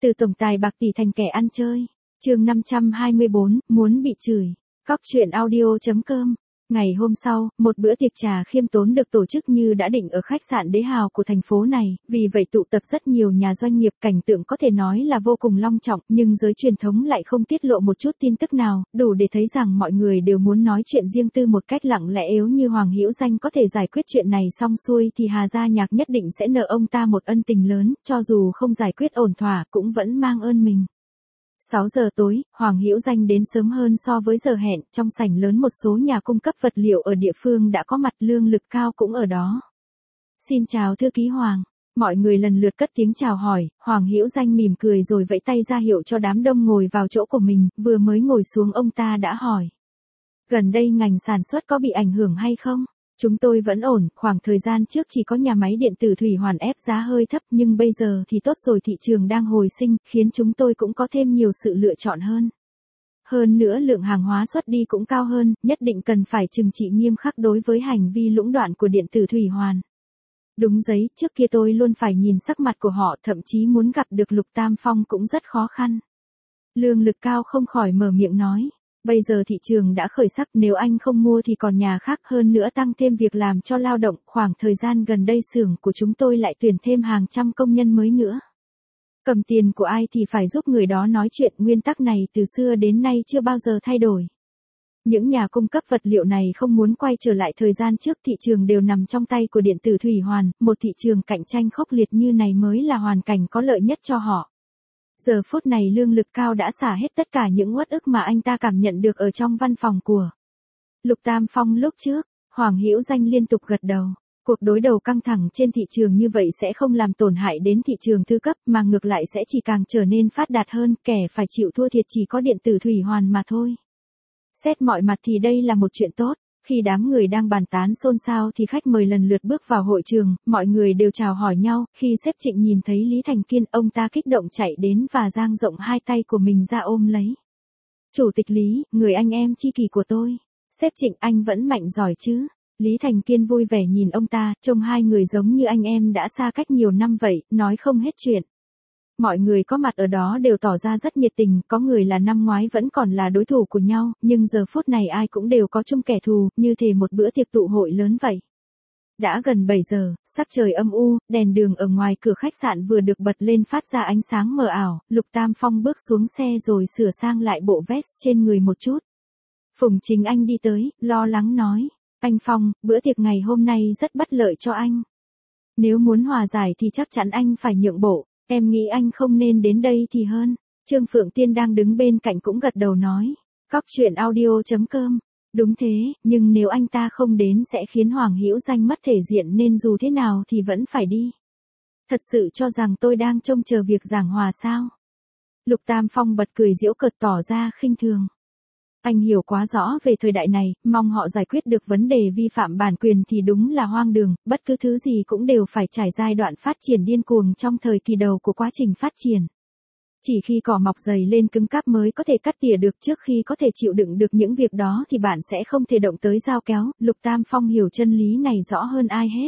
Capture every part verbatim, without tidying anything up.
Từ tổng tài bạc tỷ thành kẻ ăn chơi. Chương năm trăm hai mươi bốn, muốn bị chửi. Cóc truyện audio chấm com. Ngày hôm sau, một bữa tiệc trà khiêm tốn được tổ chức như đã định ở khách sạn Đế Hào của thành phố này, vì vậy tụ tập rất nhiều nhà doanh nghiệp, cảnh tượng có thể nói là vô cùng long trọng, nhưng giới truyền thống lại không tiết lộ một chút tin tức nào, đủ để thấy rằng mọi người đều muốn nói chuyện riêng tư một cách lặng lẽ. Nếu như Hoàng Hữu Danh có thể giải quyết chuyện này xong xuôi thì Hà Gia Nhạc nhất định sẽ nợ ông ta một ân tình lớn, cho dù không giải quyết ổn thỏa cũng vẫn mang ơn mình. sáu giờ tối, Hoàng Hữu Danh đến sớm hơn so với giờ hẹn, trong sảnh lớn một số nhà cung cấp vật liệu ở địa phương đã có mặt, Lương Lực Cao cũng ở đó. Xin chào thư ký Hoàng. Mọi người lần lượt cất tiếng chào hỏi, Hoàng Hữu Danh mỉm cười rồi vẫy tay ra hiệu cho đám đông ngồi vào chỗ của mình, vừa mới ngồi xuống ông ta đã hỏi. Gần đây ngành sản xuất có bị ảnh hưởng hay không? Chúng tôi vẫn ổn, khoảng thời gian trước chỉ có nhà máy điện tử Thủy Hoàn ép giá hơi thấp, nhưng bây giờ thì tốt rồi, thị trường đang hồi sinh, khiến chúng tôi cũng có thêm nhiều sự lựa chọn hơn. Hơn nữa lượng hàng hóa xuất đi cũng cao hơn, nhất định cần phải trừng trị nghiêm khắc đối với hành vi lũng đoạn của điện tử Thủy Hoàn. Đúng giấy, trước kia tôi luôn phải nhìn sắc mặt của họ, thậm chí muốn gặp được Lục Tam Phong cũng rất khó khăn. Lương Lực Cao không khỏi mở miệng nói. Bây giờ thị trường đã khởi sắc, nếu anh không mua thì còn nhà khác, hơn nữa tăng thêm việc làm cho lao động, khoảng thời gian gần đây xưởng của chúng tôi lại tuyển thêm hàng trăm công nhân mới nữa. Cầm tiền của ai thì phải giúp người đó nói chuyện, nguyên tắc này từ xưa đến nay chưa bao giờ thay đổi. Những nhà cung cấp vật liệu này không muốn quay trở lại thời gian trước, thị trường đều nằm trong tay của điện tử Thủy Hoàn, một thị trường cạnh tranh khốc liệt như này mới là hoàn cảnh có lợi nhất cho họ. Giờ phút này Lương Lực Cao đã xả hết tất cả những uất ức mà anh ta cảm nhận được ở trong văn phòng của Lục Tam Phong lúc trước. Hoàng Hữu Danh liên tục gật đầu. Cuộc đối đầu căng thẳng trên thị trường như vậy sẽ không làm tổn hại đến thị trường thứ cấp, mà ngược lại sẽ chỉ càng trở nên phát đạt hơn, kẻ phải chịu thua thiệt chỉ có điện tử Thủy Hoàn mà thôi. Xét mọi mặt thì đây là một chuyện tốt. Khi đám người đang bàn tán xôn xao thì khách mời lần lượt bước vào hội trường, mọi người đều chào hỏi nhau. Khi sếp Trịnh nhìn thấy Lý Thành Kiên, ông ta kích động chạy đến và dang rộng hai tay của mình ra ôm lấy. Chủ tịch Lý, người anh em tri kỷ của tôi. Sếp Trịnh, anh vẫn mạnh giỏi chứ? Lý Thành Kiên vui vẻ nhìn ông ta, trông hai người giống như anh em đã xa cách nhiều năm vậy, nói không hết chuyện. Mọi người có mặt ở đó đều tỏ ra rất nhiệt tình, có người là năm ngoái vẫn còn là đối thủ của nhau, nhưng giờ phút này ai cũng đều có chung kẻ thù, như thể một bữa tiệc tụ hội lớn vậy. Đã gần bảy giờ, sắc trời âm u, đèn đường ở ngoài cửa khách sạn vừa được bật lên phát ra ánh sáng mờ ảo, Lục Tam Phong bước xuống xe rồi sửa sang lại bộ vest trên người một chút. Phùng Chính Anh đi tới, lo lắng nói, anh Phong, bữa tiệc ngày hôm nay rất bất lợi cho anh. Nếu muốn hòa giải thì chắc chắn anh phải nhượng bộ. Em nghĩ anh không nên đến đây thì hơn. Trương Phượng Tiên đang đứng bên cạnh cũng gật đầu nói. Cóc truyện audio chấm com. Đúng thế, nhưng nếu anh ta không đến sẽ khiến Hoàng Hữu Danh mất thể diện, nên dù thế nào thì vẫn phải đi. Thật sự cho rằng tôi đang trông chờ việc giảng hòa sao? Lục Tam Phong bật cười giễu cợt tỏ ra khinh thường. Anh hiểu quá rõ về thời đại này, mong họ giải quyết được vấn đề vi phạm bản quyền thì đúng là hoang đường, bất cứ thứ gì cũng đều phải trải giai đoạn phát triển điên cuồng trong thời kỳ đầu của quá trình phát triển. Chỉ khi cỏ mọc dày lên cứng cáp mới có thể cắt tỉa được, trước khi có thể chịu đựng được những việc đó thì bạn sẽ không thể động tới dao kéo. Lục Tam Phong hiểu chân lý này rõ hơn ai hết.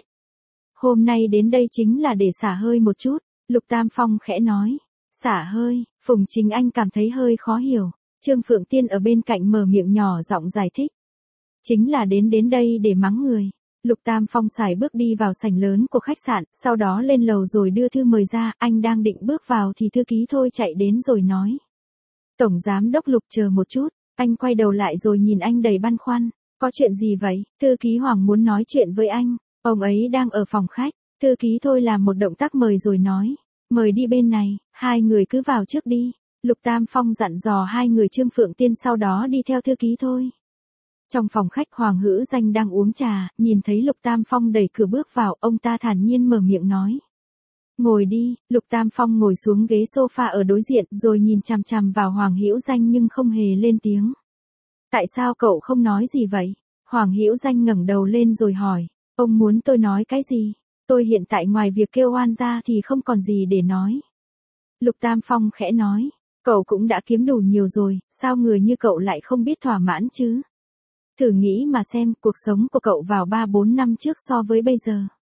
Hôm nay đến đây chính là để xả hơi một chút, Lục Tam Phong khẽ nói. Xả hơi, Phùng Chính Anh cảm thấy hơi khó hiểu. Trương Phượng Tiên ở bên cạnh mở miệng nhỏ giọng giải thích. Chính là đến đến đây để mắng người. Lục Tam Phong xài bước đi vào sảnh lớn của khách sạn, sau đó lên lầu rồi đưa thư mời ra, anh đang định bước vào thì thư ký Thôi chạy đến rồi nói. Tổng giám đốc Lục chờ một chút, anh quay đầu lại rồi nhìn anh đầy băn khoăn. Có chuyện gì vậy? Thư ký Hoàng muốn nói chuyện với anh, ông ấy đang ở phòng khách. Thư ký Thôi làm một động tác mời rồi nói. Mời đi bên này, hai người cứ vào trước đi. Lục Tam Phong dặn dò hai người Trương Phượng Tiên sau đó đi theo thư ký Thôi. Trong phòng khách Hoàng Hữu Danh đang uống trà, nhìn thấy Lục Tam Phong đẩy cửa bước vào, ông ta thản nhiên mở miệng nói. Ngồi đi, Lục Tam Phong ngồi xuống ghế sofa ở đối diện rồi nhìn chằm chằm vào Hoàng Hữu Danh nhưng không hề lên tiếng. Tại sao cậu không nói gì vậy? Hoàng Hữu Danh ngẩng đầu lên rồi hỏi, ông muốn tôi nói cái gì? Tôi hiện tại ngoài việc kêu oan ra thì không còn gì để nói. Lục Tam Phong khẽ nói. Cậu cũng đã kiếm đủ nhiều rồi, sao người như cậu lại không biết thỏa mãn chứ? Thử nghĩ mà xem, cuộc sống của cậu vào ba bốn năm trước so với bây giờ.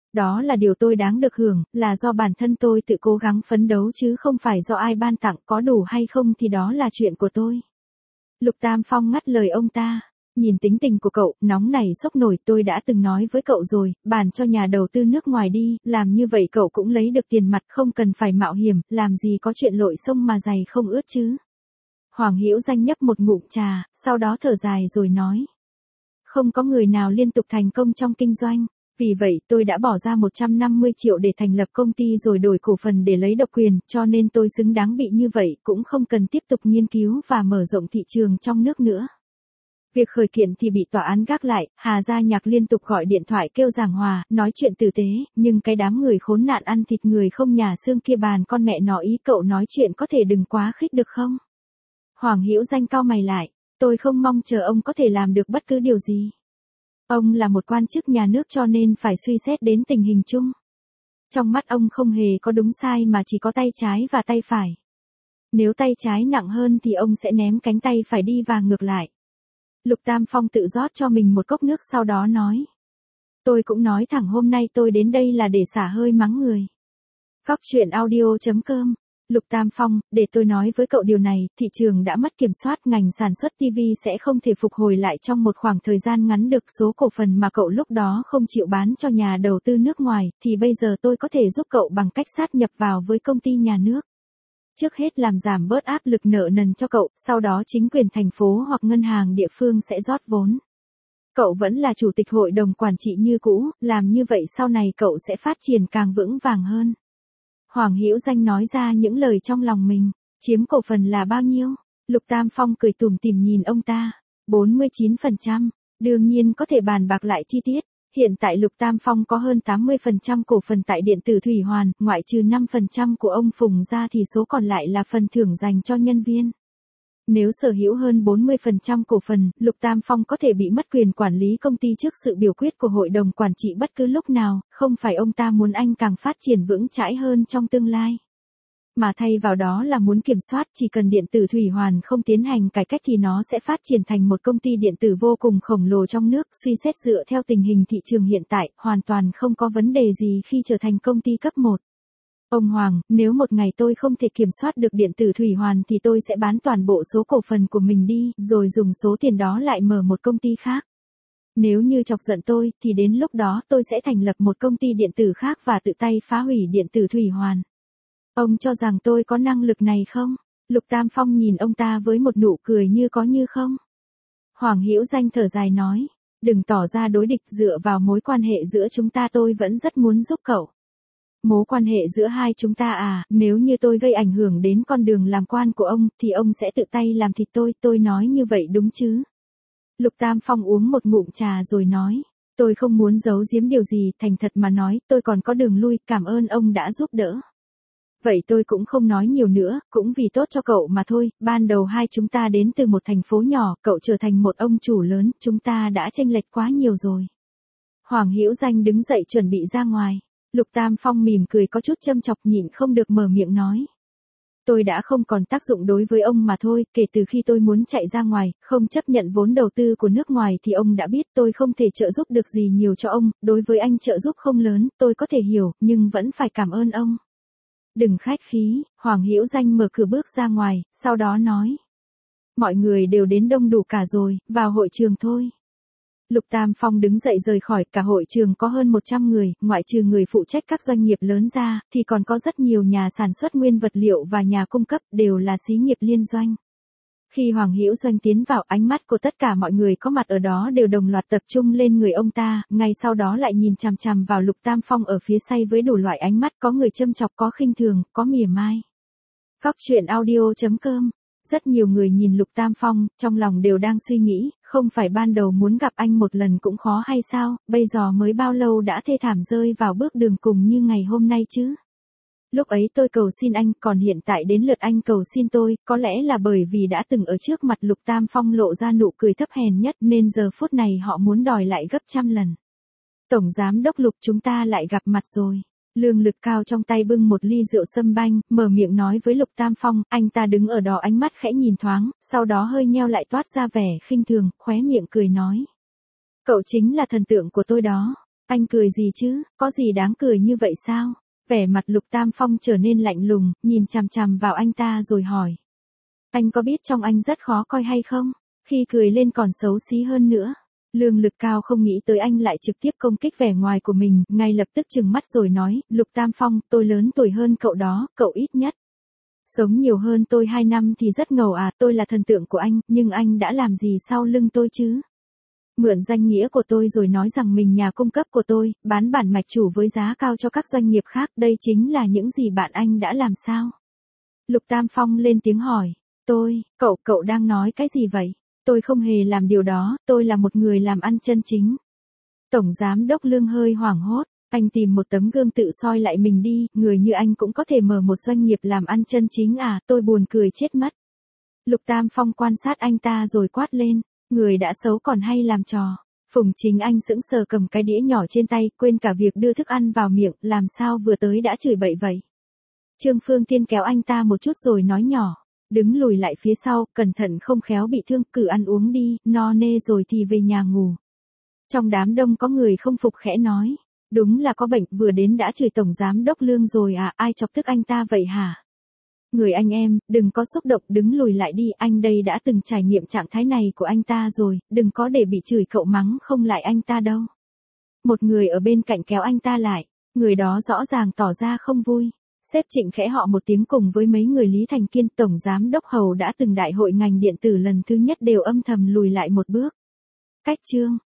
Đó là điều tôi đáng được hưởng, là do bản thân tôi tự cố gắng phấn đấu chứ không phải do ai ban tặng, có đủ hay không thì đó là chuyện của tôi. Lục Tam Phong ngắt lời ông ta. Nhìn tính tình của cậu, nóng này sốc nổi, tôi đã từng nói với cậu rồi, bàn cho nhà đầu tư nước ngoài đi, làm như vậy cậu cũng lấy được tiền mặt, không cần phải mạo hiểm, làm gì có chuyện lội sông mà giày không ướt chứ. Hoàng Hữu Danh nhấp một ngụm trà, sau đó thở dài rồi nói. Không có người nào liên tục thành công trong kinh doanh, vì vậy tôi đã bỏ ra một trăm năm mươi triệu để thành lập công ty rồi đổi cổ phần để lấy độc quyền, cho nên tôi xứng đáng bị như vậy, cũng không cần tiếp tục nghiên cứu và mở rộng thị trường trong nước nữa. Việc khởi kiện thì bị tòa án gác lại, Hà Gia Nhạc liên tục gọi điện thoại kêu giảng hòa, nói chuyện tử tế, nhưng cái đám người khốn nạn ăn thịt người không nhà xương kia bàn con mẹ nó ý cậu nói chuyện có thể đừng quá khích được không? Hoàng Hữu Danh cau mày lại, tôi không mong chờ ông có thể làm được bất cứ điều gì. Ông là một quan chức nhà nước cho nên phải suy xét đến tình hình chung. Trong mắt ông không hề có đúng sai mà chỉ có tay trái và tay phải. Nếu tay trái nặng hơn thì ông sẽ ném cánh tay phải đi và ngược lại. Lục Tam Phong tự rót cho mình một cốc nước sau đó nói. Tôi cũng nói thẳng hôm nay tôi đến đây là để xả hơi mắng người. Góc truyện audio chấm com. Lục Tam Phong, để tôi nói với cậu điều này, thị trường đã mất kiểm soát, ngành sản xuất ti vi sẽ không thể phục hồi lại trong một khoảng thời gian ngắn được. Số cổ phần mà cậu lúc đó không chịu bán cho nhà đầu tư nước ngoài, thì bây giờ tôi có thể giúp cậu bằng cách sát nhập vào với công ty nhà nước. Trước hết làm giảm bớt áp lực nợ nần cho cậu, sau đó chính quyền thành phố hoặc ngân hàng địa phương sẽ rót vốn. Cậu vẫn là chủ tịch hội đồng quản trị như cũ, làm như vậy sau này cậu sẽ phát triển càng vững vàng hơn. Hoàng Hữu Danh nói ra những lời trong lòng mình, chiếm cổ phần là bao nhiêu? Lục Tam Phong cười tủm tỉm nhìn ông ta, bốn mươi chín phần trăm, đương nhiên có thể bàn bạc lại chi tiết. Hiện tại Lục Tam Phong có hơn tám mươi phần trăm cổ phần tại điện tử Thủy Hoàn, ngoại trừ năm phần trăm của ông Phùng ra thì số còn lại là phần thưởng dành cho nhân viên. Nếu sở hữu hơn bốn mươi phần trăm cổ phần, Lục Tam Phong có thể bị mất quyền quản lý công ty trước sự biểu quyết của hội đồng quản trị bất cứ lúc nào, không phải ông ta muốn anh càng phát triển vững chãi hơn trong tương lai. Mà thay vào đó là muốn kiểm soát, chỉ cần điện tử Thủy Hoàn không tiến hành cải cách thì nó sẽ phát triển thành một công ty điện tử vô cùng khổng lồ trong nước, suy xét dựa theo tình hình thị trường hiện tại, hoàn toàn không có vấn đề gì khi trở thành công ty cấp một. Ông Hoàng, nếu một ngày tôi không thể kiểm soát được điện tử Thủy Hoàn thì tôi sẽ bán toàn bộ số cổ phần của mình đi, rồi dùng số tiền đó lại mở một công ty khác. Nếu như chọc giận tôi, thì đến lúc đó tôi sẽ thành lập một công ty điện tử khác và tự tay phá hủy điện tử Thủy Hoàn. Ông cho rằng tôi có năng lực này không? Lục Tam Phong nhìn ông ta với một nụ cười như có như không. Hoàng Hữu Danh thở dài nói, đừng tỏ ra đối địch, dựa vào mối quan hệ giữa chúng ta tôi vẫn rất muốn giúp cậu. Mối quan hệ giữa hai chúng ta à, nếu như tôi gây ảnh hưởng đến con đường làm quan của ông, thì ông sẽ tự tay làm thịt tôi, tôi nói như vậy đúng chứ? Lục Tam Phong uống một ngụm trà rồi nói, tôi không muốn giấu giếm điều gì, thành thật mà nói, tôi còn có đường lui, cảm ơn ông đã giúp đỡ. Vậy tôi cũng không nói nhiều nữa, cũng vì tốt cho cậu mà thôi, ban đầu hai chúng ta đến từ một thành phố nhỏ, cậu trở thành một ông chủ lớn, chúng ta đã chênh lệch quá nhiều rồi. Hoàng Hữu Danh đứng dậy chuẩn bị ra ngoài. Lục Tam Phong mỉm cười có chút châm chọc, nhịn không được mở miệng nói. Tôi đã không còn tác dụng đối với ông mà thôi, kể từ khi tôi muốn chạy ra ngoài, không chấp nhận vốn đầu tư của nước ngoài thì ông đã biết tôi không thể trợ giúp được gì nhiều cho ông, đối với anh trợ giúp không lớn, tôi có thể hiểu, nhưng vẫn phải cảm ơn ông. Đừng khách khí, Hoàng Hữu Danh mở cửa bước ra ngoài, sau đó nói. Mọi người đều đến đông đủ cả rồi, vào hội trường thôi. Lục Tam Phong đứng dậy rời khỏi, cả hội trường có hơn một trăm người, ngoại trừ người phụ trách các doanh nghiệp lớn ra, thì còn có rất nhiều nhà sản xuất nguyên vật liệu và nhà cung cấp, đều là xí nghiệp liên doanh. Khi Hoàng Hữu Doanh tiến vào, ánh mắt của tất cả mọi người có mặt ở đó đều đồng loạt tập trung lên người ông ta, ngay sau đó lại nhìn chằm chằm vào Lục Tam Phong ở phía sau với đủ loại ánh mắt, có người châm chọc, có khinh thường, có mỉa mai. Góc truyện audio chấm com. Rất nhiều người nhìn Lục Tam Phong, trong lòng đều đang suy nghĩ, không phải ban đầu muốn gặp anh một lần cũng khó hay sao, bây giờ mới bao lâu đã thê thảm rơi vào bước đường cùng như ngày hôm nay chứ. Lúc ấy tôi cầu xin anh, còn hiện tại đến lượt anh cầu xin tôi, có lẽ là bởi vì đã từng ở trước mặt Lục Tam Phong lộ ra nụ cười thấp hèn nhất nên giờ phút này họ muốn đòi lại gấp trăm lần. Tổng Giám đốc Lục, chúng ta lại gặp mặt rồi. Lương Lực Cao trong tay bưng một ly rượu sâm banh, mở miệng nói với Lục Tam Phong, anh ta đứng ở đó ánh mắt khẽ nhìn thoáng, sau đó hơi nheo lại toát ra vẻ khinh thường, khóe miệng cười nói. Cậu chính là thần tượng của tôi đó. Anh cười gì chứ, có gì đáng cười như vậy sao? Vẻ mặt Lục Tam Phong trở nên lạnh lùng, nhìn chằm chằm vào anh ta rồi hỏi. Anh có biết trong anh rất khó coi hay không? Khi cười lên còn xấu xí hơn nữa. Lương Lực Cao không nghĩ tới anh lại trực tiếp công kích vẻ ngoài của mình, ngay lập tức trừng mắt rồi nói, Lục Tam Phong, tôi lớn tuổi hơn cậu đó, cậu ít nhất. Sống nhiều hơn tôi hai năm thì rất ngầu à, tôi là thần tượng của anh, nhưng anh đã làm gì sau lưng tôi chứ? Mượn danh nghĩa của tôi rồi nói rằng mình nhà cung cấp của tôi, bán bản mạch chủ với giá cao cho các doanh nghiệp khác, đây chính là những gì bạn anh đã làm sao? Lục Tam Phong lên tiếng hỏi, tôi, cậu, cậu đang nói cái gì vậy? Tôi không hề làm điều đó, tôi là một người làm ăn chân chính. Tổng Giám đốc Lương hơi hoảng hốt, anh tìm một tấm gương tự soi lại mình đi, người như anh cũng có thể mở một doanh nghiệp làm ăn chân chính à, tôi buồn cười chết mất. Lục Tam Phong quan sát anh ta rồi quát lên, người đã xấu còn hay làm trò. Phùng Chính Anh sững sờ cầm cái đĩa nhỏ trên tay, quên cả việc đưa thức ăn vào miệng, làm sao vừa tới đã chửi bậy vậy. Trương Phương Tiên kéo anh ta một chút rồi nói nhỏ, đứng lùi lại phía sau, cẩn thận không khéo bị thương, cứ ăn uống đi, no nê rồi thì về nhà ngủ. Trong đám đông có người không phục khẽ nói, đúng là có bệnh, vừa đến đã chửi Tổng Giám đốc Lương rồi à, ai chọc tức anh ta vậy hả? Người anh em, đừng có xúc động, đứng lùi lại đi, anh đây đã từng trải nghiệm trạng thái này của anh ta rồi, đừng có để bị chửi cậu mắng không lại anh ta đâu. Một người ở bên cạnh kéo anh ta lại, người đó rõ ràng tỏ ra không vui. Sếp Trịnh khẽ họ một tiếng cùng với mấy người Lý Thành Kiên, Tổng Giám đốc Hầu đã từng đại hội ngành điện tử lần thứ nhất đều âm thầm lùi lại một bước. Cách chương